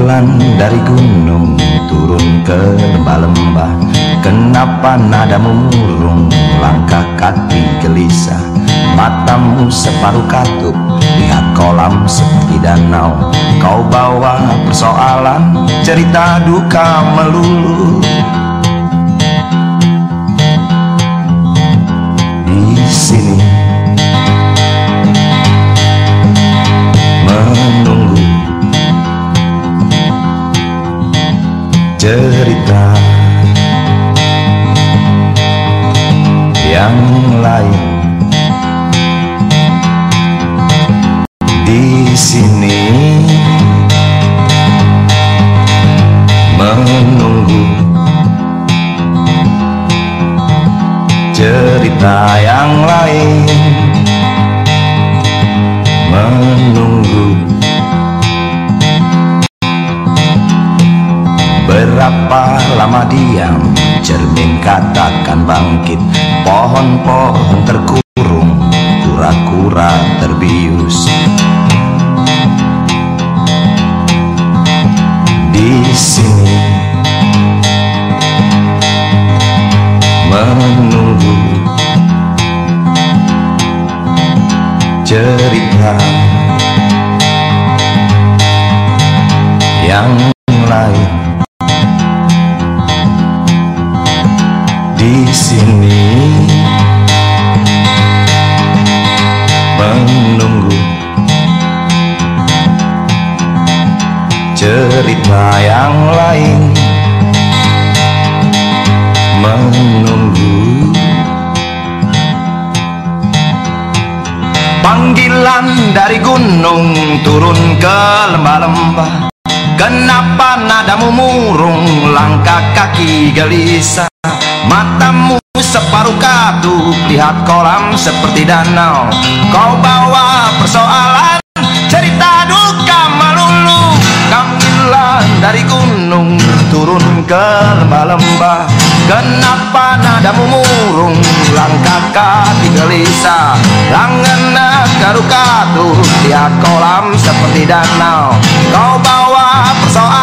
Panggilan dari gunung turun ke lembah-lembah. Kenapa nadamu murung, langkah kaki gelisah? Matamu separuh katup, lihat kolam seperti danau. Kau bawa persoalan, cerita duka melulu. Di sini menunggu cerita yang lain. Di sini menunggu cerita yang lain. Menunggu berapa lama diam, cermin katakan bangkit. Pohon-pohon terkurung, kura-kura terbius. Di sini menunggu cerita yang lain. Di sini menunggu cerita yang lain. Menunggu panggilan dari gunung turun ke lembah-lembah. Kenapa nadamu murung, langkah kaki gelisah? Matamu separuh katup, lihat kolam seperti danau. Kau bawa persoalan, cerita duka melulu. Panggilan dari gunung turun ke lembah-lembah. Kenapa nadamu murung, langkah kaki gelisah? Langena garu katup, lihat kolam seperti danau. Kau bawa persoalan,